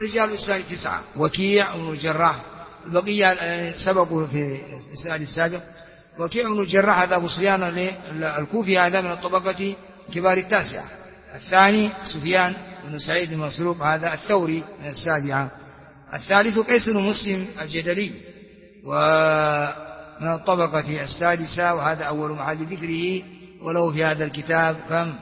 رجال الإسناد 9 وكيع بن الجراح، البقية سبقوا في الإسناد السابق. وكيع بن الجراح هذا أبو سفيان الكوفي، هذا من الطبقة كبار التاسعة. الثاني سفيان بن سعيد بن مسروق، هذا الثوري من السابعة. الثالث قيس بن مسلم الجدلي ومن الطبقة السادسة، وهذا أول محل ذكره، وله في هذا الكتاب كم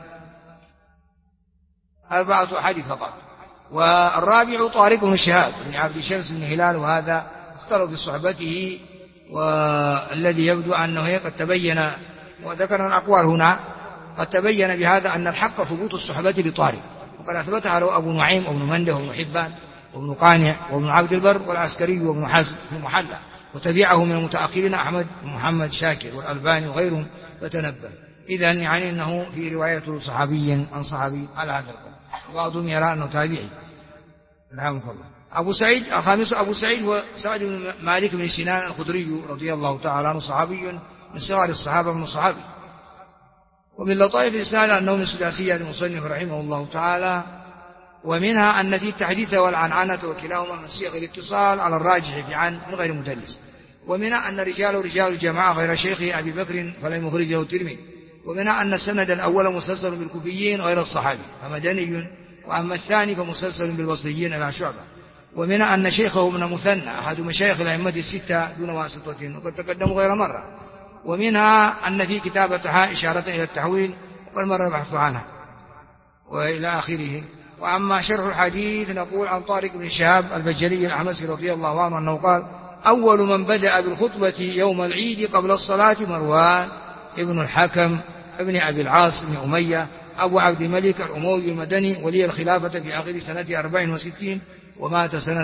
4 أحاديث فقط. والرابع طارق بن شهاب بن عبد شمس بن هلال، وهذا اختلوا في صحبته، والذي يبدو أنه قد تبين، وذكرنا الأقوال هنا، قد تبين بهذا أن الحق ثبوت الصحبة لطارق، وقد أثبتها له أبو نعيم وابن منده وابن حبان وابن قانع وابن عبد البر والعسكري وابن حزم بن محلى، وتبعه من المتأخرين أحمد بن محمد شاكر والألباني وغيرهم، فتنبه. إذن يعني أنه في رواية صحابي عن صحابي على هذا القول، وبعضهم يرى أنه تابعي. رحمه الله. أبو سعيد الخامس أبو سعيد هو سعد بن مالك بن سنان الخدري رضي الله تعالى عنه، صحابي من صغار الصحابة من صحابي. ومن لطائف الإسناد أنه من سداسية المصنف رحمه الله تعالى، ومنها أن في التحديث والعنعنة وكلاهما من صيغ الاتصال على الراجح في عن من غير مدلس. ومنها أن رجال الجماعة غير شيخ أبي بكر فلم يخرجه الترمذي. ومنها أن السند الأول مسلسل بالكوفيين غير الصحابي فمدني، وأما الثاني فمسلسل بالبصريين إلى شعبة. ومنها أن شيخه ابن مثنى أحد مشايخ الأئمة الستة دون واسطة، وقد تقدموا غير مرة. ومنها أن في كتابتها إشارة إلى التحويل، والمرة نبحث عنها وإلى آخره. وأما شرح الحديث نقول عن طارق بن شهاب البجلي الأحمسي رضي الله عنه أنه قال: أول من بدأ بالخطبة يوم العيد قبل الصلاة مروان ابن الحكم ابن أبي العاص بن أمية أبو عبد الملك الأموي المدني، ولي الخلافة في آخر سنة 64، ومات سنة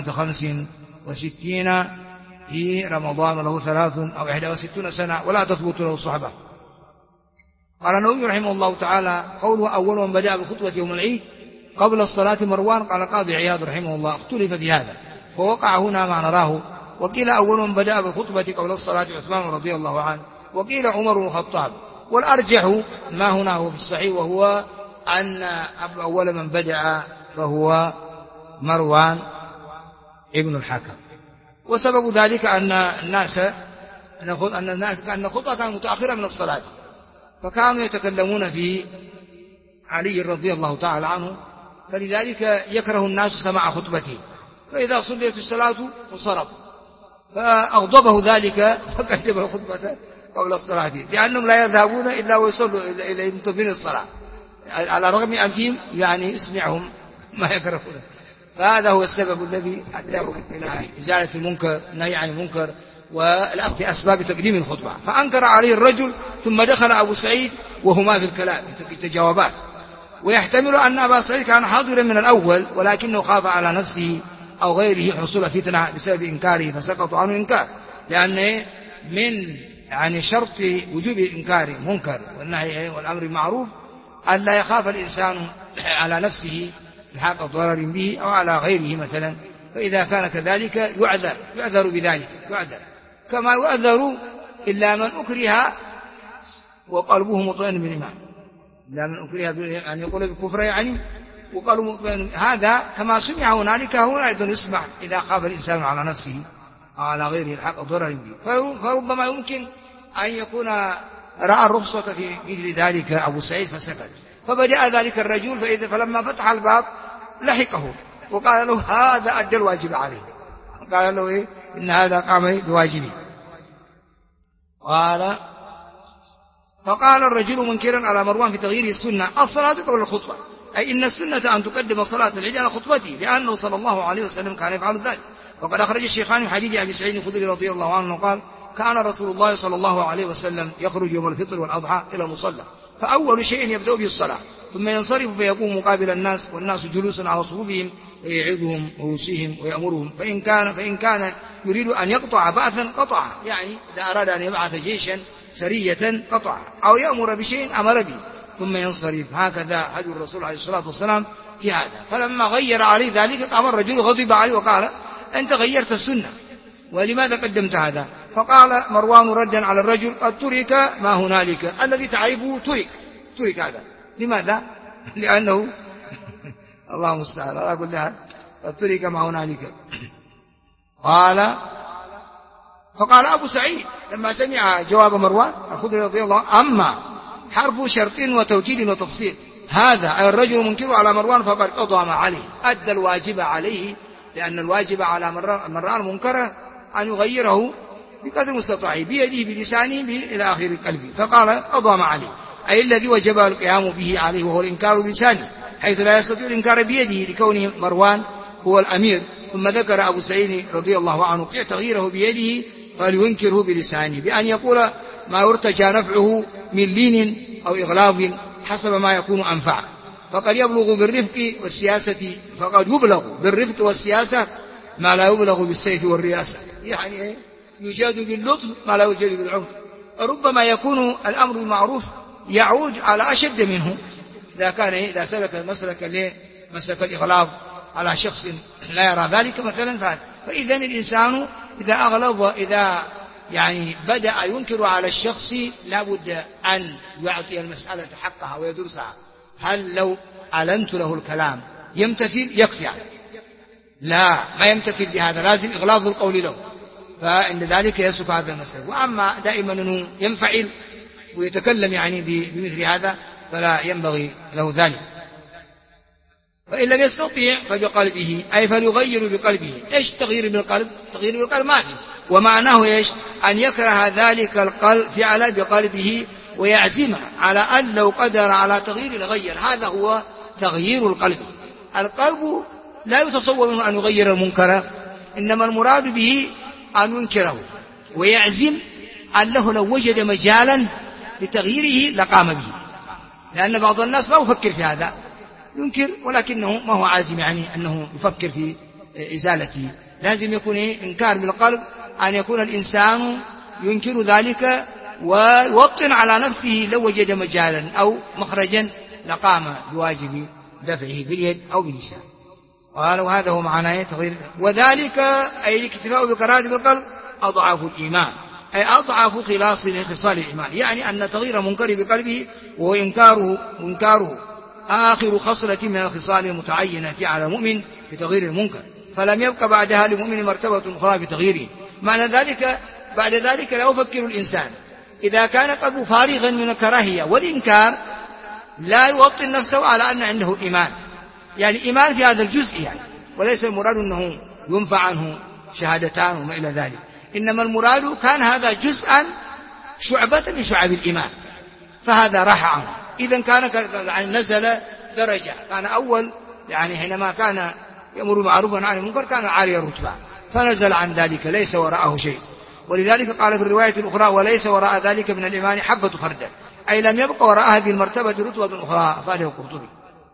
65 في رمضان، له 61 سنة، ولا تثبت له صحبة. قال النووي رحمه الله تعالى: قوله أول من بدأ بالخطبة يوم العيد قبل الصلاة مروان، قال قاضي عياض رحمه الله: اختلف في هذا فوقع هنا ما نراه، وقيل أول من بدأ بالخطبة قبل الصلاة عثمان رضي الله عنه، وقيل عمر بن الخطاب، والأرجح ما هنا هو في الصحيح، وهو أن أول من بدأ فهو مروان ابن الحكم. وسبب ذلك أن الخطبة كانت متأخرة من الصلاة، فكانوا يتكلمون في علي رضي الله تعالى عنه، فلذلك يكره الناس سماع خطبته، فإذا صليت الصلاة انصرف، فأغضبه ذلك فقدم الخطبة قبل الصلاة، لأنهم لا يذهبون إلا ويصلوا إلى منتظرين الصلاة، على الرغم من أنهم يعني يسمعهم ما يكرهون. فهذا هو السبب الذي أداهم إلى إزالة المنكر، نهي عن المنكر، والأخذ بأسباب تقديم الخطبة. فأنكر عليه الرجل، ثم دخل أبو سعيد وهما في الكلام يتجاوبان. ويحتمل أن أبا سعيد كان حاضرا من الأول، ولكنه خاف على نفسه أو غيره حصول فتنة بسبب إنكاره فسقطوا عنه إنكار، لأن من يعني شرط وجوب إنكار منكر والنهي والأمر بالمعروف أن لا يخاف الإنسان على نفسه الحاق ضرر به أو على غيره مثلا، فإذا كان كذلك يعذر بذلك، كما يعذر إلا من أكره وقلبه مطمئن بالإيمان، إلا من أكره أن يقول بالكفر يعني وقالوا مطمئن، هذا كما سمع هنالك هو أيضا يسمع إذا خاف الإنسان على نفسه أو على غيره الحق ضرر به. فربما يمكن أن يكون رأى الرخصة في مثل ذلك أبو سعيد فسكت، فبدأ ذلك الرجل، فلما فتح الباب لحقه وقال له: هذا أدى الواجب عليه. قال له: إيه؟ إن هذا قام بواجبه. فقال الرجل منكرا على مروان في تغيير السنة: الصلاة قبل الخطبة، أي إن السنة أن تقدم صلاة العيد على خطبته، لأنه صلى الله عليه وسلم كان يفعل ذلك. وقد أخرج الشيخان من حديث أبي سعيد الخدري رضي الله عنه قال: كان رسول الله صلى الله عليه وسلم يخرج يوم الفطر والأضحى إلى المصلى، فأول شيء يبدأ به الصلاة، ثم ينصرف فيقوم مقابل الناس، والناس جلوس على صفوفهم، ويعظهم ويوصيهم ويأمرهم، فإن كان يريد أن يقطع بعثا قطع، يعني إذا أراد أن يبعث جيشا سرية قطع، أو يأمر بشيء أمر به، ثم ينصرف. هكذا هدي الرسول عليه الصلاة والسلام في هذا. فلما غير عليه ذلك قام الرجل غضب عليه وقال: أنت غيرت السنة، ولماذا قدمت هذا؟ فقال مروان ردا على الرجل: قد ترك ما هنالك، الذي تعرفه ترك هذا. لماذا؟ لأنه الله المستعان على كل حال. ترك ما هنالك. فقال أبو سعيد لما سمع جواب مروان الخدري رضي الله عنه: أما حرف شرط وتوكيد وتفصيل هذا أي الرجل منكر على مروان فقد قضى ما عليه، أدى الواجب عليه، لأن الواجب على من رأى المنكر أن يغيره بقدر المستطاع بيده بلسانه إلى آخر قلبه، فقال قضى ما عليه، أي الذي وجب القيام به عليه وهو الإنكار بلسانه، حيث لا يستطيع الإنكار بيده لكون مروان هو الأمير. ثم ذكر أبو سعيد رضي الله عنه تغييره بيده فلينكره بلسانه بأن يقول ما يرتجى نفعه من لين أو إغلاظ حسب ما يكون أنفع، فقد يبلغ بالرفق والسياسة ما لا يبلغ بالسيف والرياسة، يعني يجاد باللطف ما لا يجاد بالعنف. ربما يكون الأمر بالمعروف يعود على أشد منه إذا سلك مسلك الإغلاظ على شخص لا يرى ذلك مثلا. فإذا الإنسان إذا أغلظ يعني بدأ ينكر على الشخص لابد أن يعطي المسألة حقها ويدرسها. هل لو أعلنت له الكلام يمتثل يكفي عنه؟ لا، ما يمتثل بهذا، لازم إغلاظ القول له، فعند ذلك يسلك هذا المسألة. وأما دائما أنه ينفعل ويتكلم يعني بمثل هذا فلا ينبغي له ذلك. فإن لم يستطيع فبقلبه، أي فليغير بقلبه. إيش تغيير بالقلب؟ تغيير بالقلب ما في، ومعناه إيش؟ أن يكره ذلك القلب فعل بقلبه ويعزم على أن لو قدر على تغيير يغير. هذا هو تغيير القلب. القلب لا يتصور منه أن يغير المنكر، إنما المراد به أن ينكره ويعزم أنه لو وجد مجالا لتغييره لقام به، لأن بعض الناس لا يفكر في هذا، ينكر ولكنه ما هو عازم يعني أنه يفكر في إزالته. لازم يكون إنكار بالقلب، أن يكون الإنسان ينكر ذلك ويوطن على نفسه لو وجد مجالا أو مخرجا لقام بواجب دفعه باليد أو باللسان. قال وهذا هو معناه تغيير. وذلك أي الاكتفاء بكراهة بالقلب أضعف الإيمان، أي أضعف خصال الإيمان، يعني أن تغيير منكر بقلبه وهو إنكاره آخر خصلة من الخصال المتعينة على المؤمن في تغيير المنكر، فلم يبق بعدها للمؤمن مرتبة أخرى في تغييره. معنى ذلك بعد ذلك لا يفكر الإنسان إذا كان قلبه فارغا من الكراهية والإنكار، لا يوطن نفسه على أن عنده إيمان، يعني إيمان في هذا الجزء يعني، وليس المراد أنه ينفع عنه شهادتان وما إلى ذلك، إنما المراد كان هذا جزءا شعبة من شعب الإيمان، فهذا راح عنه. إذا كان نزل درجة، كان أول يعني حينما كان يأمر معروفا عن المنكر كان عالي الرتبة، فنزل عن ذلك ليس وراءه شيء. ولذلك قال في الرواية الأخرى وليس وراء ذلك من الإيمان حبة خردل، أي لم يبق وراء هذه المرتبة رتبة أخرى. فاله القرطبي.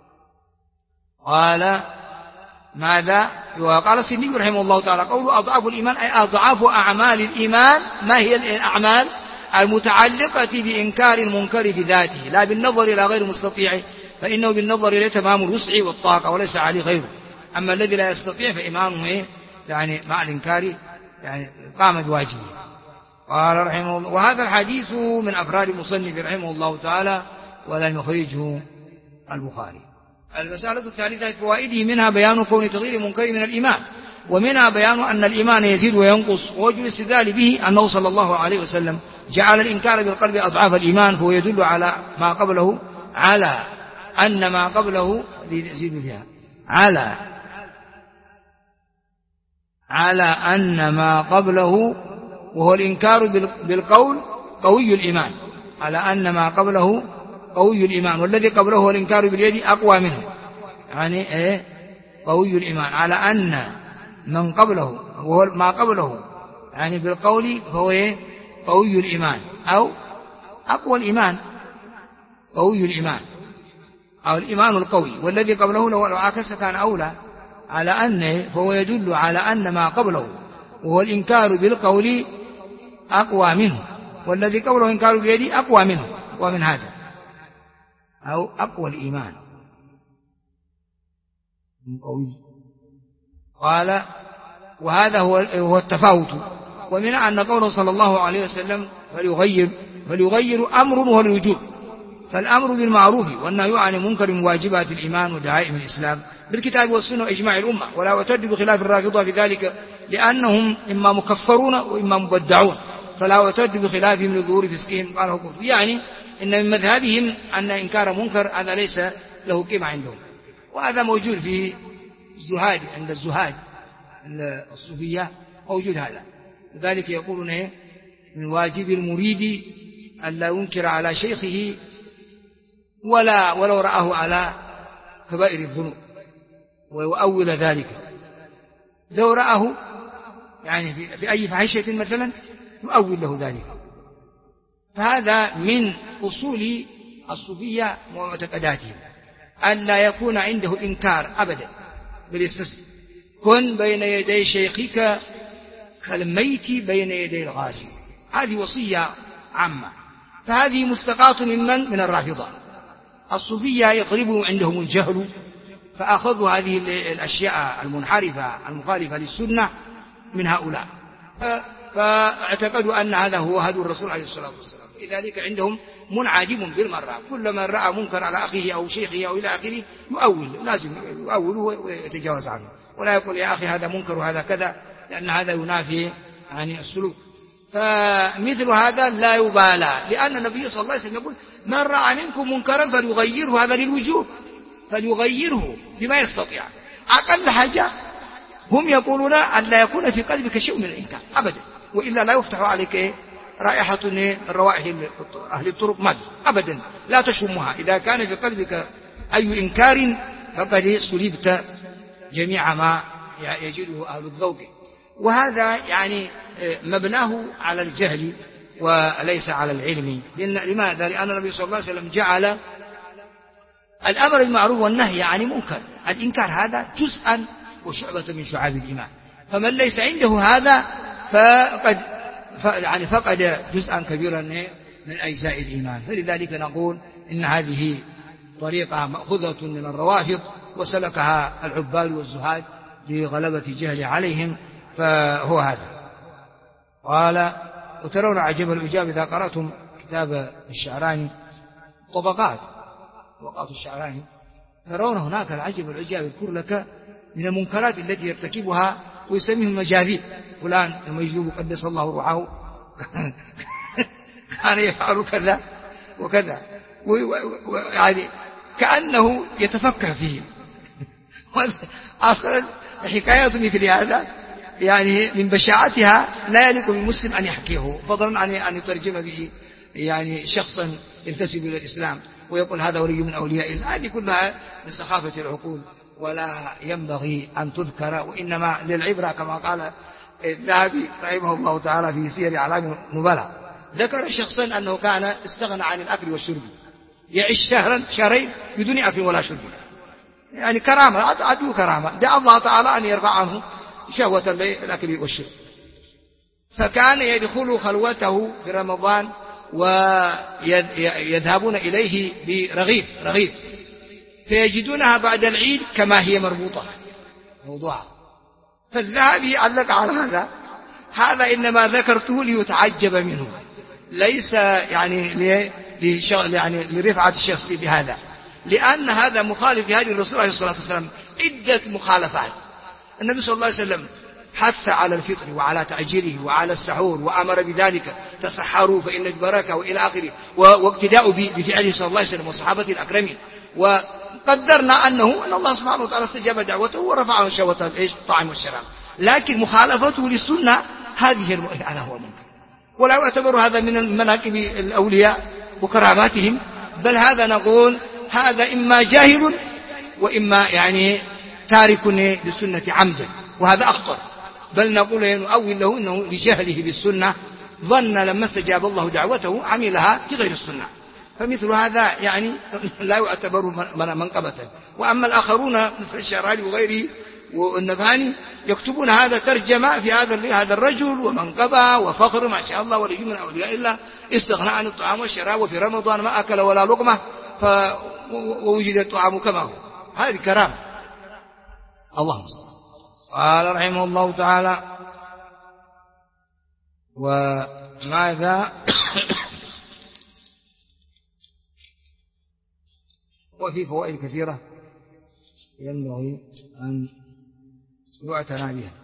قال ماذا؟ وقال السني رحمه الله تعالى قوله أضعاف الإيمان أي أضعاف أعمال الإيمان. ما هي الأعمال؟ المتعلقة بإنكار المنكر بذاته لا بالنظر إلى غير مستطيع، فإنه بالنظر إليه تمام الوسع والطاقة وليس عليه غيره. أما الذي لا يستطيع فإيمانه يعني مع الإنكار يعني قام بواجبه. قال رحمه الله وهذا الحديث من أفراد المصنف رحمه الله تعالى ولم يخرجه البخاري. المسألة الثالثة فوائده منها بيان كون تغيير منكر من الإيمان، ومنها بيان أن الإيمان يزيد وينقص، ووجه الاستدلال به أنه صلى الله عليه وسلم جعل الإنكار بالقلب أضعاف الإيمان، فهو يدل على ما قبله على أن ما قبله يزيد فيها على أن ما قبله وهو الإنكار بالقول قوي الإيمان، على أن ما قبله قوي الإيمان، والذي قبله هو الإنكار باليد أقوى منه، يعني قوي الإيمان، على أن من قبله وهو ما قبله يعني بالقول فهو قوي الإيمان أو أقوى الإيمان، قوي الإيمان أو الإيمان القوي، والذي قبله لو عكس كان أولى، على أنه فهو يدل على أن ما قبله وهو الإنكار بالقول أقوى منه، والذي قبله إنكار باليد أقوى منه ومن هذا أو أقوى الإيمان من قوي. قال وهذا هو التفاوت. ومنها أن قوله صلى الله عليه وسلم فليغير أمر وهو الوجوب، فالأمر بالمعروف والنهي عن المنكر من واجبات الإيمان ودعائم الإسلام بالكتاب والسنة وإجماع الأمة، ولا يعتد بخلاف الرافضة في ذلك لأنهم إما مكفرون وإما مبدعون، فلا يعتد بخلافهم لظهور فسقهم قاله كفر. يعني إن من مذهبهم أن إنكار منكر هذا ليس له قيمة عندهم، وهذا موجود في الزهاد، عند الزهاد الصوفية موجود هذا. لذلك يقولون من واجب المريد أن لا ينكر على شيخه ولو رآه على كبائر الذنوب، ويؤول ذلك لو رآه يعني في أي فاحشة مثلا يؤول له ذلك. فهذا من أصول الصوفية ومعتقداتهم أن لا يكون عنده إنكار أبدا بالاستسلام. كن بين يدي شيخك كالميت بين يدي الغاسل، هذه وصية عامة. فهذه مستقاة من الرافضة. الصوفية يطلب عندهم الجهل، فأخذوا هذه الأشياء المنحرفة المخالفة للسنة من هؤلاء، فاعتقدوا أن هذا هو هدي الرسول عليه الصلاة والسلام. لذلك عندهم منعدم بالمرة، كلما رأى منكر على أخيه أو شيخه أو إلى آخره يؤول، لازم يؤول ويتجاوز عنه، ولا يقول يا أخي هذا منكر وهذا كذا، لأن هذا ينافي عن السلوك. فمثل هذا لا يبالى، لأن النبي صلى الله عليه وسلم يقول من رأى منكم منكرا فليغيره، هذا للوجوب، فليغيره بما يستطيع. أقل حاجة هم يقولون أن لا يكون في قلبك شيء من الإنكار أبدا، وإلا لا يفتح عليك رائحة الروائح أهل الطرق أبدا، لا تشمها. إذا كان في قلبك أي إنكار فقد سلبت جميع ما يجده أهل الذوق. وهذا يعني مبناه على الجهل وليس على العلم. لماذا؟ لأن النبي صلى الله عليه وسلم جعل الأمر بالمعروف والنهي عن المنكر، الإنكار هذا جزءا وشعبة من شعاب الإيمان، فمن ليس عنده هذا فقد جزءا كبيرا من أجزاء الإيمان. فلذلك نقول إن هذه طريقة مأخوذة من الروافض وسلكها العباد والزهاد لغلبة جهل عليهم، فهو هذا. قال وترون عجب العجاب إذا قرأتم كتاب الشعراني طبقات الشعراني ترون هناك العجب العجاب يذكر لك من المنكرات التي يرتكبها ويسميهم مجاذيب. فلان المجذوب قدس الله روحه كان يفعل كذا وكذا، يعني كأنه يتفكر فيه. أصلا حكايات مثل هذا يعني من بشاعتها لا يليق بالمسلم أن يحكيه، فضلا عن أن يترجم به يعني شخصا ينتسب إلى الإسلام ويقول هذا ولي من أولياء الله. هذه كلها من سخافة العقول ولا ينبغي أن تذكر، وإنما للعبرة كما قال الذهبي رحمه الله تعالى في سير أعلام النبلاء. ذكر شخصا أنه كان استغنى عن الأكل والشرب، يعيش شهرين بدون أكل ولا شرب، يعني كرامة، عدو كرامة، دعا الله تعالى أن يرفع عنه شهوة الأكل والشرب. فكان يدخل خلوته في رمضان ويذهبون إليه برغيف فيجدونها بعد العيد كما هي مربوطة موضوعة. فالذهبي علق على هذا إنما ذكرته ليتعجب منه، ليس يعني لرفعة الشخص بهذا، لأن هذا مخالف لهدي الرسول عليه الصلاة والسلام عدة مخالفات. النبي صلى الله عليه وسلم حث على الفطر وعلى تعجيله وعلى السحور وأمر بذلك، تسحروا فإن البركة وإلى آخره، واقتداء بفعله صلى الله عليه وسلم وصحابته الأكرمين. وقدرنا أن الله سبحانه وتعالى استجاب دعوته ورفع شهوة الطعام والشراب، لكن مخالفته للسنة هذا هو المنكر، ولا يعتبر هذا من مناكب الأولياء وكراماتهم، بل هذا نقول هذا إما جاهل وإما يعني تارك للسنة عمدا، وهذا أخطر. بل نقول نؤول له إنه لجهله بالسنة ظن لما استجاب الله دعوته عملها في غير السنة، فمثل هذا يعني لا يعتبر منقبة. وأما الآخرون مثل الشعراني وغيره والنبهاني يكتبون هذا ترجمة في هذا الرجل ومنقبة وفخر ما شاء الله ولي من أولياء الله، استغنى عن الطعام والشراب وفي رمضان ما أكل ولا لقمة ووجد الطعام كما هو، هذه كرامة. اللهم صل. قال رحمه الله تعالى وماذا وفي فوائد كثيرة ينبغي أن يعتنى بها.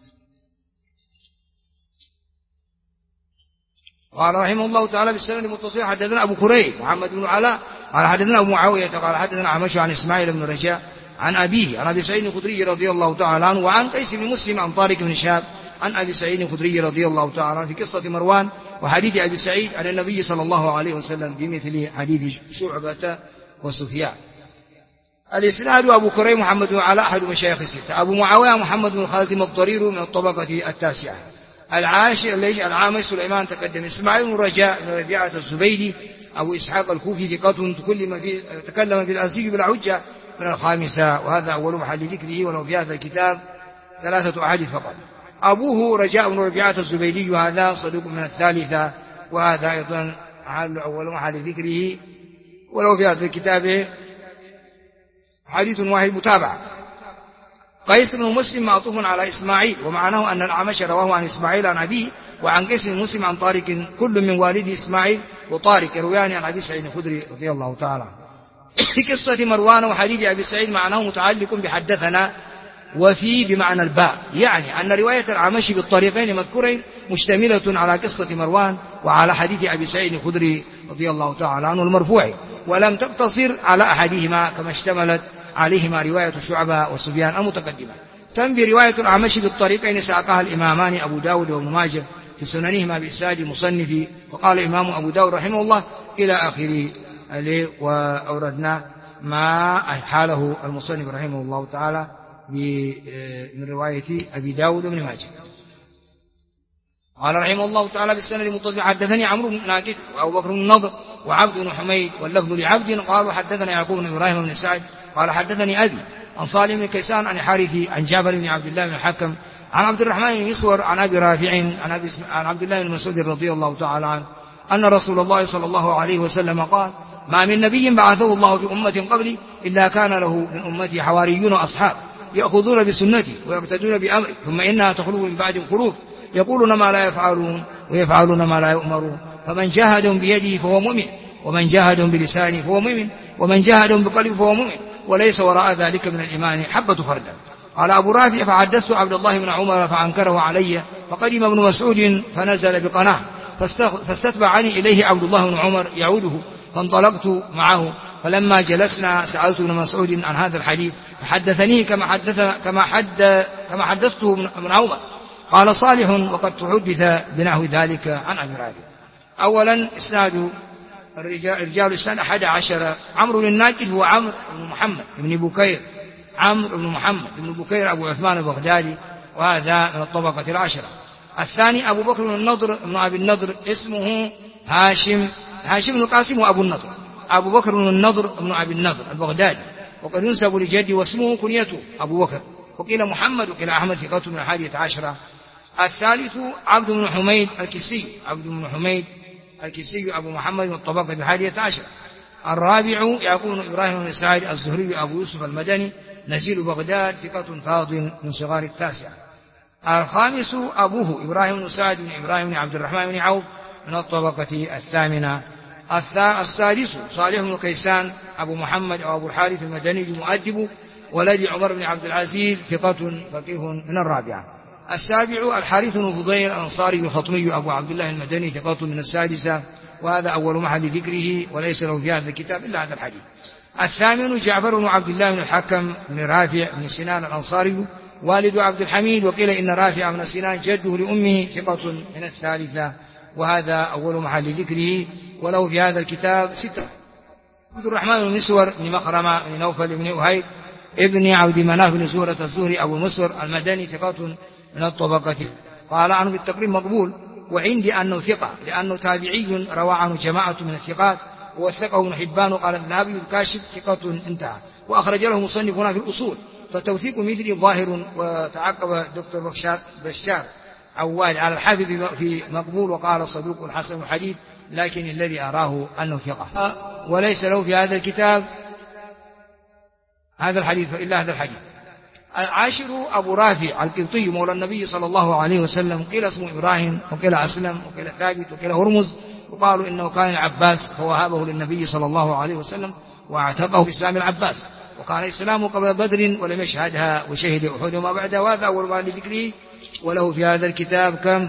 قال رحمه الله تعالى بالسند المتصل حدثنا أبو كريب محمد بن علاء قال حدثنا أبو معاوية قال حدثنا عمش عن إسماعيل بن رجاء عن أبيه عن أبي سعيد الخدري رضي الله تعالى عنه وعن قيس بن مسلم عن طارق بن شهاب عن أبي سعيد الخدري رضي الله تعالى عنه في قصة مروان وحديث أبي سعيد عن النبي صلى الله عليه وسلم بمثل حديث شعبة وسفيان. الإسناد أبو كريم محمد بن علاء أحد مشايخ الستة. أبو معاوية محمد بن خازم الضرير من الطبقة التاسعة. العامش سليمان تقدم. إسماعيل بن رجاء بن ربيعة الزبيدي أبو إسحاق الكوفي ثقة تكلم في الأزي بلا حجة من الخامسة وهذا أول محل ذكره ولو في هذا الكتاب 3 أحاديث فقط. أبوه رجاء بن ربيعة الزبيدي وهذا صدوق من الثالثة وهذا أيضا أول محل ذكره ولو في هذا الكتاب حديث واحد متابعة. قيس بن مسلم معطوف على إسماعيل ومعناه أن الأعمش رواه عن إسماعيل عن أبيه وعن قيس بن مسلم عن طارق كل من والده إسماعيل وطارق يرويان عن أبي سعيد الخدري رضي الله تعالى. في قصة مروان وحديث أبي سعيد معناه متعلق بحدثنا وفي بمعنى الباء يعني أن رواية الأعمش بالطريقين مذكورين مشتملة على قصة مروان وعلى حديث أبي سعيد الخدري رضي الله تعالى عنه المرفوع ولم تقتصر على أحدهما كما اشتملت عليهما رواية شعبة وسفيان المتقدمة. تنبي رواية الأعمش بالطريقين ساقها الإمامان أبو داود وابن ماجه في سننهما بإسناد المصنف وقال الإمام أبو داود رحمه الله إلى آخره وأوردنا ما حاله المصنف رحمه الله تعالى من رواية أبي داود وابن ماجه. قال رحمه الله تعالى بالسنة المتصل حدثني عمرو بن ناقد وأبو بكر بن النضر وعبد بن حميد واللفظ لعبد قالوا حدثنا يعقوب بن إبراهيم بن سعد قال حدثني أبي عن صالح بن كيسان عن حارثي عن جابر بن عبد الله بن الحكم عن عبد الرحمن بن مسور عن أبي رافع عن عبد الله بن مسعود رضي الله تعالى عنه أن رسول الله صلى الله عليه وسلم قال ما من نبي بعثه الله في أمة قبلي إلا كان له من أمتي حواريون أصحاب يأخذون بسنتي ويقتدون بأمري ثم إنها تخلو من بعد خلوف يقولون ما لا يفعلون ويفعلون ما لا يؤمرون فمن جاهدهم بيده فهو مؤمن ومن جاهدهم بلسانه فهو مؤمن ومن جاهدهم بقلبه فهو مؤمن وليس وراء ذلك من الإيمان حبة خردل. قال أبو رافع فحدثت عبد الله بن عمر فأنكره علي فقدم ابن مسعود فنزل بقناع فاستتبعني إليه عبد الله بن عمر يعوده فانطلقت معه فلما جلسنا سألت ابن مسعود عن هذا الحديث فحدثني كما حدثته ابن عمر. قال صالح وقد تحدث بنحو ذلك عن أبي رافع. أولا إسناد رجال الإسناد 11 عمرو الناقد هو عمرو بن محمد بن بكير عمرو بن محمد بن بكير أبو عثمان البغدادي وهذا من الطبقة 10. الثاني أبو بكر بن النضر بن أبي النضر اسمه هاشم بن القاسم وأبو النضر أبو بكر بن النضر بن أبي النضر البغدادي وقد ينسب لجدي واسمه كنيته أبو بكر وقيل محمد وقيل أحمد ثقة من 11. الثالث عبد بن حميد الكسي عبد بن حميد الكسي أبو محمد من الطبقة 11. الرابع يعقوب بن إبراهيم بن سعيد الزهري أبو يوسف المدني نزيل بغداد ثقة فاضل من صغار 9. الخامس أبوه إبراهيم بن سعد بن إبراهيم بن عبد الرحمن بن عوف من الطبقة 8. السادس صالح بن كيسان أبو محمد أو أبو الحارث المدني المؤدب ولد عمر بن عبد العزيز ثقة فقيه من 4. السابع الحارث بن فضيل الأنصاري الخطمي أبو عبد الله المدني ثقة من 6 وهذا أول محل ذكره وليس له في هذا الكتاب إلا هذا الحديث. الثامن جعفر بن عبد الله بن الحكم بن رافع بن سنان الأنصاري والد عبد الحميد وقيل إن رافع بن سنان جده لأمه ثقة من 3 وهذا أول محل ذكره وله في هذا الكتاب 6. عبد الرحمن بن مسور بن مخرمة بن نوفل بن أهيب ابن عبد مناف بن زهرة الزهري أبو مسور المدني ثقة من الطبقة. قال عنه بالتقريب مقبول وعندي أنه ثقة لأنه تابعي روى عنه جماعة من الثقات ووثقه ابن حبان وقال الذهبي الكاشف ثقة انتهى وأخرج له مصنف هنا في الأصول فتوثيق مثل ظاهر. وتعقب دكتور بشار عواد على الحافظ في مقبول وقال صدوق حسن الحديث لكن الذي أراه أنه ثقة وليس له في هذا الكتاب هذا الحديث إلا هذا الحديث. العاشر أبو رافع القبطي مولى النبي صلى الله عليه وسلم قيل اسمه إبراهيم وقيل أسلم وقيل ثابت وقيل هرمز وقالوا إنه كان العباس فوهبه للنبي صلى الله عليه وسلم واعتقه في إسلام العباس، وكان إسلامه قبل بدر ولم يشهدها وشهد أحد وما بعدها، وهذا أول ما لذكره. وله في هذا الكتاب كم؟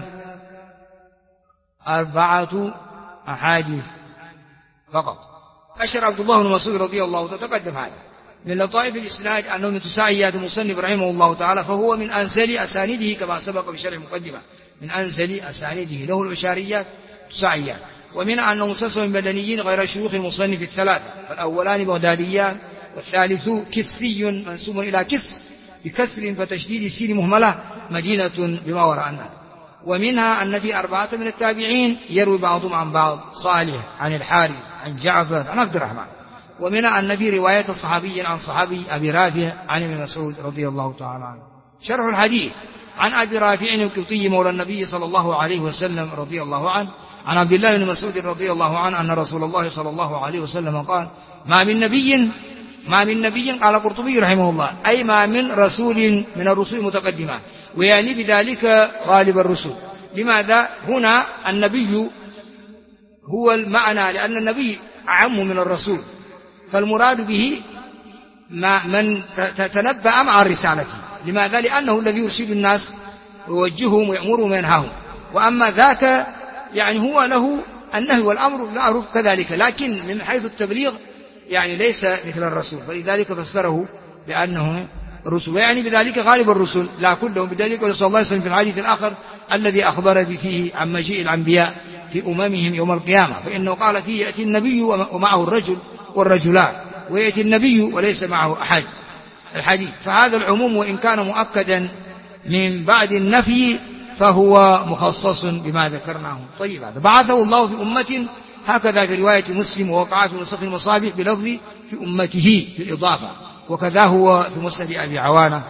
4 أحاديث فقط. أشهر عبد الله بن مسعود رضي الله تعالى تقدم هذا من لطائف الإسناد أنه من تساعيات المصنف رحمه الله تعالى، فهو من أنزل أسانيده كما سبق في شرح المقدمة، من أنزل أسانيده، له الإشاريات تساعيات. ومن أنه مسلسل من بدنيين غير شيوخ المصنف الثلاثة، فالأولان بغداديان، والثالث كسي منسوب إلى كس بكسر فتشديد السين مهملة مدينة بما وراء النهر. ومنها أن في 4 من التابعين يروي بعضهم عن بعض، صالح عن الحارث عن جعفر عن عبد الرحمن. ومنها أن في رواية صحابي عن صحابي أبي رافع عن ابن مسعود رضي الله تعالى عنه. شرح الحديث عن أبي رافع القبطي مولى النبي صلى الله عليه وسلم رضي الله عنه عن عبد الله بن مسعود رضي الله عنه أن رسول الله صلى الله عليه وسلم قال: ما من نبي قال القرطبي رحمه الله أي ما من رسول من الرسل المتقدمة، ويعني بذلك غالب الرسل. لماذا؟ هنا النبي هو المعنى، لأن النبي أعم من الرسول، فالمراد به من تنبأ مع رسالته. لماذا؟ لأنه الذي يرشد الناس ويوجههم ويأمرهم وينهاهم، وأما ذاك يعني هو له النهي والأمر بالمعروف كذلك، لكن من حيث التبليغ يعني ليس مثل الرسول، فلذلك فسره بأنه الرسل، ويعني بذلك غالب الرسل لا كلهم. بذلك رسول الله صلى الله عليه وسلم في الحديث الآخر الذي أخبر فيه عن مجيء الأنبياء في أممهم يوم القيامة، فإنه قال فيه: يأتي النبي ومعه الرجل والرجلان، ويأتي النبي وليس معه أحد. الحديث فهذا العموم وإن كان مؤكدا من بعد النفي فهو مخصص بما ذكرناه. طيب، هذا بعثه الله في أمة، هكذا في رواية مسلم، ووقع في نسخ المصابيح بلفظ في أمته في الإضافة، وكذا هو في مسند أبي عوانة.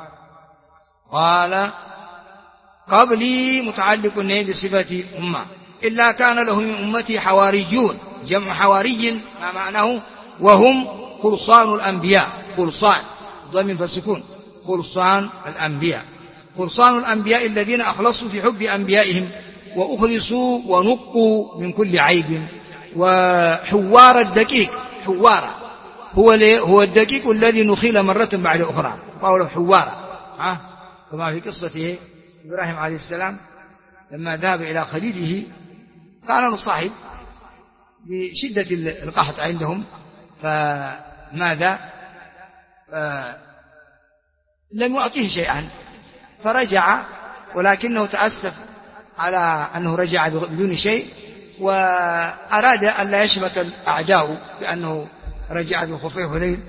قال: قبلي متعلق بصفة أمة، إلا كان له من أمتي حواريون، جمع حواري ما معناه؟ وهم خرصان الأنبياء، خرصان ضمن فسكون، خرصان الأنبياء، خرصان الأنبياء الذين أخلصوا في حب أنبيائهم وأخلصوا ونقوا من كل عيب. وحوار الدقيق، حوار هو الدقيق الذي نخيل مرة بعد أخرى، قالوا حوار، كما في قصة إبراهيم عليه السلام لما ذهب إلى خليله، كان الصاحب بشدة القحط عندهم، فماذا؟ لم يعطيه شيئا، فرجع، ولكنه تأسف على أنه رجع بدون شيء، وأراد أن لا يشمت الأعداء بأنه رجع بخفيه ليل.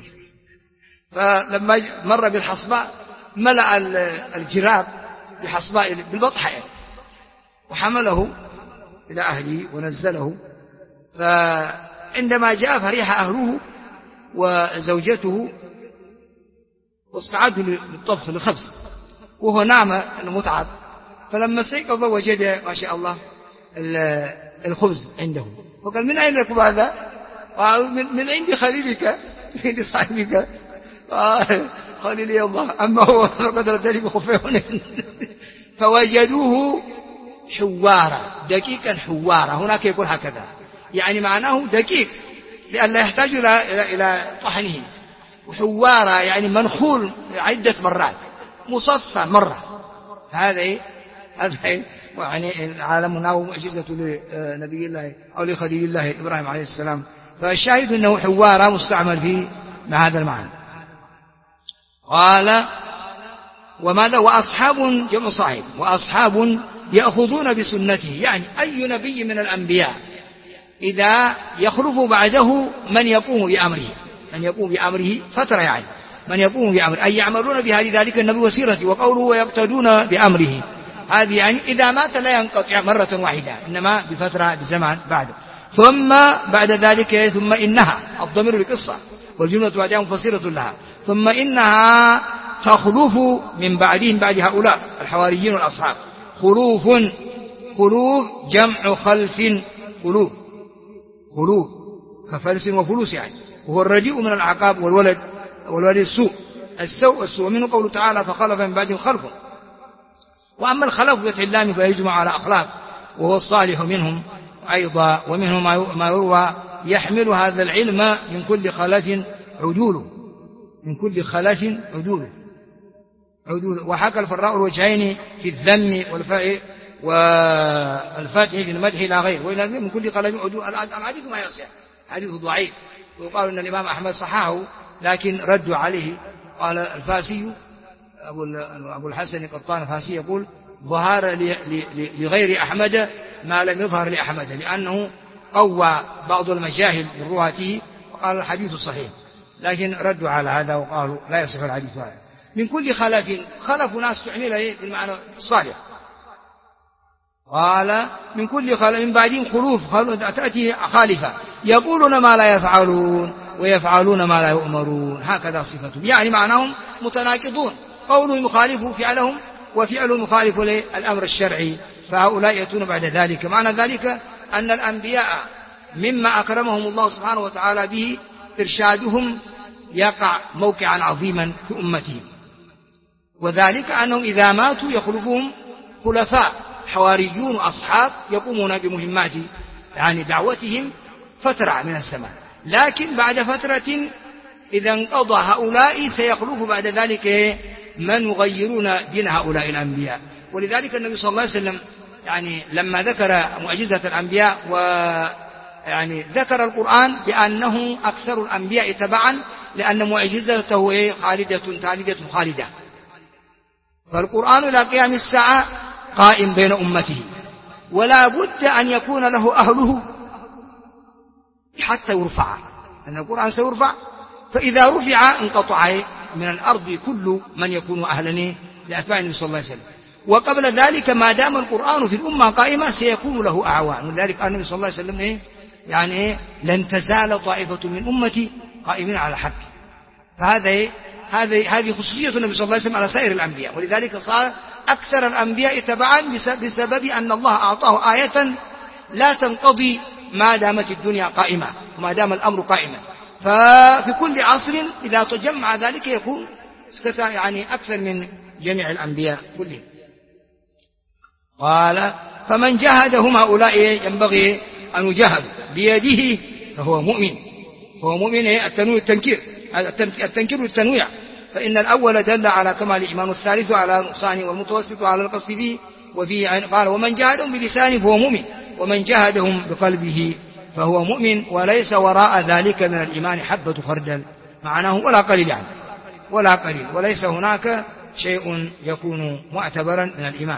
فلما مر بالحصباء ملأ الجراب بحصباء بالبطحة، وحمله إلى أهله ونزله. فعندما جاء فرح أهله وزوجته واستعدوا للطبخ للخبز، وهو نام المتعب، فلما استيقظ وجد ما شاء الله الخبز عنده، فقال: من أين لكم هذا؟ من عند خليلك، من عند صاحبك. خليلي الله، أما هو فقد ردني بخفيه. فوجدوه حوارا، دقيقا حوارا، هناك يقول هكذا، يعني معناه دقيق لأن لا يحتاج إلى طحنه، وحوارا يعني منخول عدة مرات، مصفى مرة. هذا يعني عالمنا ومعجزة لنبي الله أو لخليل الله إبراهيم عليه السلام. فالشاهد أنه حوارا مستعمل فيه مع هذا المعنى. قال: وماذا؟ وأصحاب جمع صاحب، وأصحاب يأخذون بسنته، يعني أي نبي من الأنبياء إذا يخلف بعده من يقوم بأمره فترة، يعني من يقوم بأمره أي يعملون بهذه ذلك النبي وسيرته، وقوله ويقتدون بأمره، هذه يعني إذا مات لا ينقطع مرة واحدة، إنما بفترة بزمان بعده. ثم بعد ذلك ثم إنها، الضمير للقصة والجملة بعدها مفسرة لها، ثم إنها تخلف من بعدهم بعد هؤلاء الحواريين والأصحاب. خلوف جمع خلف، خلوف كفلس وفلوس يعني، وهو الرديء من العقاب والولد السوء، ومنه قوله تعالى: فخلف من بعدهم خلف. وأما الخلف بفتح اللام فيجمع على أخلاق، وهو الصالح منهم أيضا. ومنه ما يروى يحمل هذا العلم من كل خلف عدوله، من كل خلف عدوله. وحكى الفراء الوجهين في الذم والفتح في المدح إلى غير، وإلى من كل خلف عدوله. الحديث ما يصح، حديث ضعيف، وقالوا أن الإمام أحمد صححه لكن ردوا عليه. قال الفاسي أبو الحسن القطان الفاسي يقول: ظهر لغير أحمد ما لم يظهر لأحمد، لأنه قوى بعض المجاهل من رواته وقال الحديث صحيح، لكن ردوا على هذا وقالوا لا يصح الحديث هذا. من كل خلف ناس تعمل بالمعنى الصالح. قال من كل خلف من بعدهم خلوف تأتي خالفة يقولون ما لا يفعلون ويفعلون ما لا يؤمرون، هكذا صفتهم، يعني معناهم متناقضون، قولهم يخالف فعلهم وفعلهم مخالف للأمر الشرعي، فهؤلاء يأتون بعد ذلك. معنى ذلك أن الأنبياء مما أكرمهم الله سبحانه وتعالى به إرشادهم يقع موقعا عظيما في أمتهم، وذلك أنهم إذا ماتوا يخلفهم خلفاء حواريون وأصحاب يقومون بمهمات يعني دعوتهم فترة من الزمان، لكن بعد فترة إذا انقضى هؤلاء سيخلف بعد ذلك من يغيرون دين هؤلاء الأنبياء. ولذلك النبي صلى الله عليه وسلم يعني لما ذكر معجزة الأنبياء ويعني ذكر القرآن بأنه أكثر الأنبياء تبعا، لأن معجزته خالدة. فالقرآن إلى قيام الساعة قائم بين أمته، ولا بد أن يكون له أهله حتى يرفع، أن القرآن سيرفع، فإذا رفع انقطع من الأرض كل من يكون أهلا لأتباع النبي صلى الله عليه وسلم. وقبل ذلك ما دام القرآن في الأمة قائمة سيكون له أعوان، ولذلك قال النبي صلى الله عليه وسلم يعني لن تزال طائفة من أمتي قائمين على الحق. هذه خصوصية النبي صلى الله عليه وسلم على سائر الأنبياء، ولذلك صار أكثر الأنبياء تبعا بسبب أن الله أعطاه آية لا تنقضي ما دامت الدنيا قائمة وما دام الأمر قائما. ففي كل عصر إذا تجمع ذلك يكون يعني أكثر من جميع الأنبياء كلهم. قال فمن جاهدهم هؤلاء ينبغي أن يجاهد بيده فهو مؤمن. هو مؤمن التنكير والتنويع، فإن الأول دل على كمال الإيمان، والثالث على نقصانه، والمتوسط على القصد فيه وفيه. قال ومن جاهدهم بلسانه فهو مؤمن، ومن جاهدهم بقلبه فهو مؤمن، وليس وراء ذلك من الإيمان حبة خردل، معناه ولا قليل يعني ولا قليل، وليس هناك شيء يكون معتبرا من الإيمان.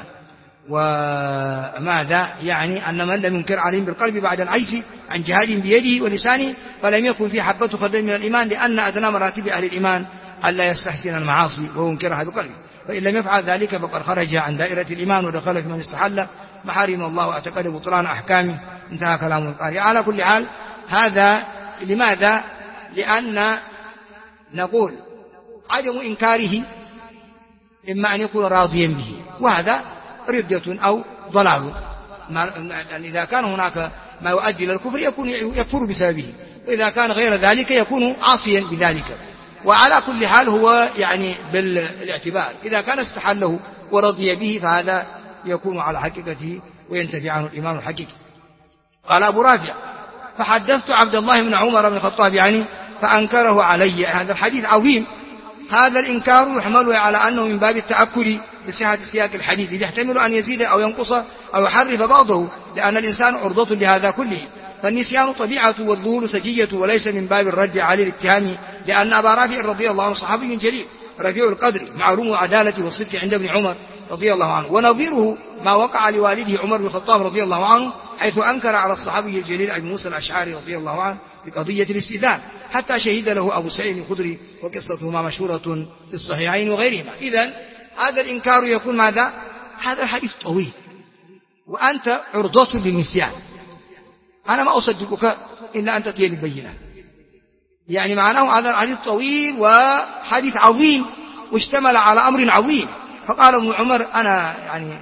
وماذا يعني أن من لم ينكر عليهم بالقلب بعد العجز عن جهادهم بيده ولسانه فلم يكن في حبة خردل من الإيمان، لأن أدنى مراتب أهل الإيمان ألا يستحسن المعاصي وينكرها بقلبه، فإن لم يفعل ذلك فقد خرج عن دائرة الإيمان ودخل في من استحل محارم الله واعتقد بطلان أحكامه. انتهى كلام القارئ. على كل حال هذا لماذا؟ لأن نقول عدم إنكاره إما أن يكون راضيا به، وهذا ردة أو ضلال، إذا كان هناك ما يؤدي إلى الكفر يكفر بسببه، وإذا كان غير ذلك يكون عاصيا بذلك. وعلى كل حال هو يعني بالاعتبار، إذا كان استحله ورضي به فهذا يكون على حقيقته وينتفي عنه الإيمان الحقيقي. قال أبو رافع فحدثت عبد الله بن عمر بن الخطاب يعني فأنكره علي. هذا الحديث عظيم، هذا الإنكار يحمل على أنه من باب التأكد بصحة سياق الحديث، يحتمل أن يزيد أو ينقص أو يحرف بعضه، لأن الإنسان عرضة لهذا كله، فالنسيان طبيعة والذهول سجية، وليس من باب الرد على الاتهام، لأن أبا رافع رضي الله عنه صحابي جليل رفيع القدر معلوم عدالته والصدق عند ابن عمر رضي الله عنه، ونظيره ما وقع لوالده عمر بن الخطاب رضي الله عنه، حيث أنكر على الصحابي الجليل أبي موسى الأشعري رضي الله عنه بقضية الاستئذان حتى شهد له أبو سعيد الخدري، وقصتهما مشهورة في الصحيحين وغيرهما. إذن هذا الإنكار يكون ماذا؟ هذا الحديث طويل وأنت عرضة للنسيان، أنا ما أصدقك إلا أن تأتي البينة، يعني معناه هذا الحديث طويل وحديث عظيم واشتمل على أمر عظيم. فقال ابن عمر أنا يعني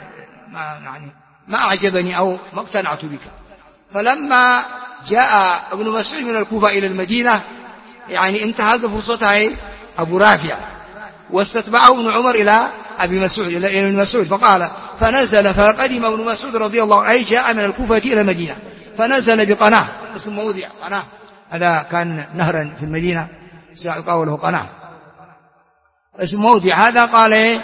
ما أعجبني أو ما اقتنعت بك. فلما جاء ابن مسعود من الكوفة إلى المدينة يعني انتهز فرصتها أبو رافع، واستتبعه ابن عمر إلى أبي مسعود إلى ابن مسعود، فقال فنزل فقدم ابن مسعود رضي الله عنه، أي جاء من الكوفة إلى المدينة فنزل بقناة اسم موضع قناة، هذا كان نهرا في المدينة يقال له قناة، اسم موضع هذا. قال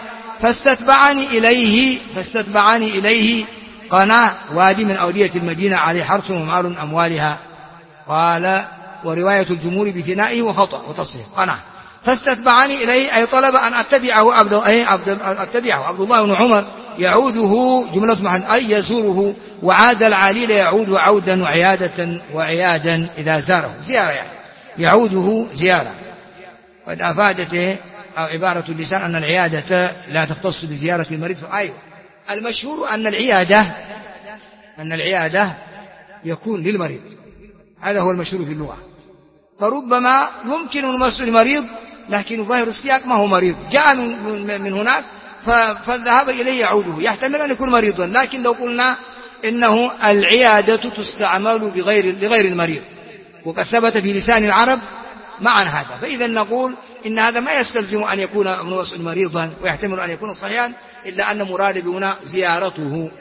فاستتبعني إليه قناة وادي من أودية المدينة عليه حرث ومال أموالها. قال ورواية الجمهور بثنائه وخطأ وتصحيح قناة. فاستتبعني إليه أي طلب أن أتبعه عبد الله بن عمر يعوده جملة محل أي يزوره، وعاد العليل يعود عودا وعيادا إذا زاره زيارة، يعني يعوده زيارة. قد أفادته أو عبارة اللسان أن العيادة لا تختص بزيارة المريض. أيوة المشهور أن العيادة يكون للمريض، هذا هو المشهور في اللغة. فربما يمكن المس المريض لكن ظاهر السياق ما هو مريض، جاء من هناك فالذهاب إليه يعوده، يحتمل أن يكون مريضا. لكن لو قلنا إنه العيادة تستعمل لغير المريض وقد ثبت في لسان العرب معنى هذا، فإذا نقول إن هذا ما يستلزم أن يكون الموسع مريضا، ويحتمل أن يكون صحيحا، إلا أن مراد هنا زيارته.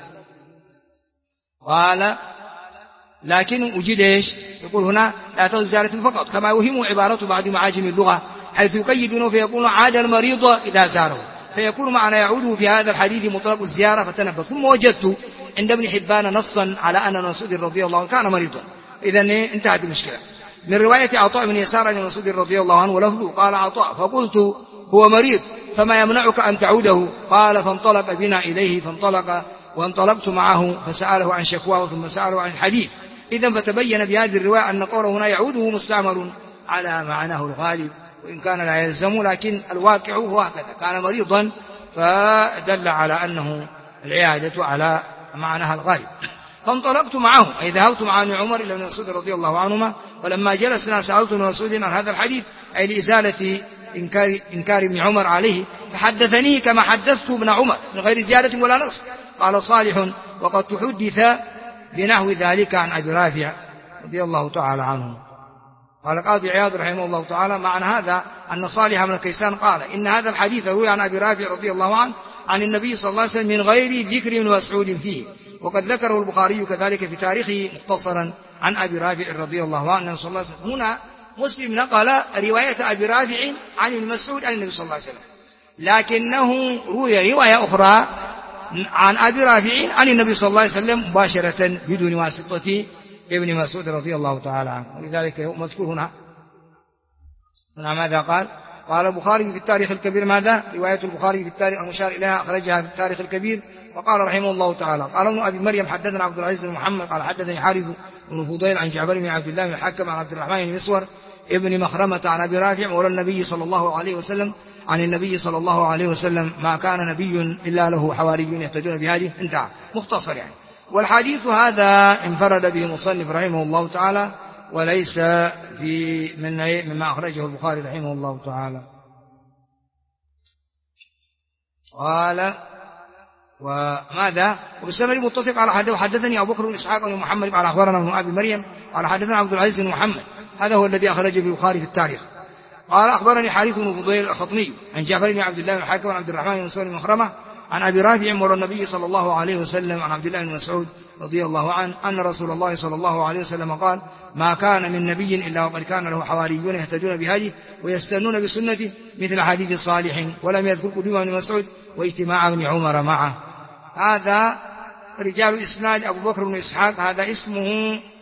قال لكن وجد ايش؟ يقول هنا لا تجوز زيارته فقط، كما يوهم عبارة بعض معاجم اللغة حيث يقيدونه فيقول عاد المريض إذا زاره، فيكون معنى يعوده في هذا الحديث مطلق الزيارة. فتنبه. ثم وجدت عند ابن حبان نصا على أن مسعود رضي الله عنه كان مريضا، إذا انتهت المشكلة. من رواية عطاء بن يسار عن مسعود رضي الله عنه ولفظه قال عطاء فقلت هو مريض فما يمنعك أن تعوده؟ قال فانطلق بنا إليه، وانطلقت معه فسأله عن شكواه ثم سأله عن الحديث. إذن فتبين بهذه الرواية أن قوله هنا يعوده مستعمل على معناه الغالب، وإن كان لا يلزم، لكن الواقع هو هكذا، كان مريضا فدل على أنه العيادة على معناها الغالب. فانطلقت معه أي ذهبت مع ابن عمر إلى ابن مسعود رضي الله عنهما، ولما جلسنا سألت ابن مسعود عن هذا الحديث أي لإزالة إنكار ابن عمر عليه، فحدثني كما حدثت ابن عمر من غير زيادة ولا نقص. قال صالح وقد تحدث بنحو ذلك عن أبي رافع رضي الله تعالى عنه. قال قاضي عياض رحمه الله تعالى معنى هذا أن صالح بن كيسان قال إن هذا الحديث روي عن أبي رافع رضي الله عنه عن النبي صلى الله عليه وسلم من غير ذكر ابن مسعود فيه، وقد ذكره البخاري كذلك في تاريخه مختصرا عن أبي رافع رضي الله عنه صلى الله عليه وسلم. هنا مسلم نقل رواية أبي رافع عن ابن مسعود عن النبي صلى الله عليه وسلم، لكنه روي رواية أخرى عن أبي رافع عن النبي صلى الله عليه وسلم مباشرة بدون واسطة ابن مسعود رضي الله تعالى عنه. ولذلك مذكور هنا ماذا قال؟ قال البخاري في التاريخ الكبير ماذا؟ رواية البخاري في التاريخ المشار إليها أخرجها في التاريخ الكبير. وقال رحمه الله تعالى قال ابن أبي مريم حدثنا عبد العزيز بن محمد قال حدثني حارث بن فضيل عن جعفر بن عبد الله بن الحكم عن عبد الرحمن بن مسور ابن مخرمة عن أبي رافع مولى النبي صلى الله عليه وسلم عن النبي صلى الله عليه وسلم ما كان نبي إلا له حواريون يهتدون بهذه. انتهى، مختصر يعني. والحديث هذا انفرد به مصنف رحمه الله تعالى، وليس في مما أخرجه البخاري رحمه الله تعالى. قال وماذا؟ وبالسند المتصل قال حدثني أبو بكر بن إسحاق بن محمد قال أخبرنا ابن أبي مريم قال حدثنا عبد العزيز بن محمد، هذا هو الذي أخرجه البخاري في التاريخ. قال أخبرني حارث بن فضيل الخطمي عن جعفر بن عبد الله بن الحكم عن عبد الرحمن بن مسعود بن مخرمة عن أبي رافع مولى النبي صلى الله عليه وسلم عن عبد الله بن مسعود رضي الله عنه أن رسول الله صلى الله عليه وسلم قال ما كان من نبي إلا وقد كان له حواريون يهتدون بهذه ويستنون بسنته مثل حديث صالح، ولم يذكر قدوم ابن مسعود واجتماع ابن عمر معه. هذا رجال الإسناد أبو بكر بن إسحاق، هذا اسمه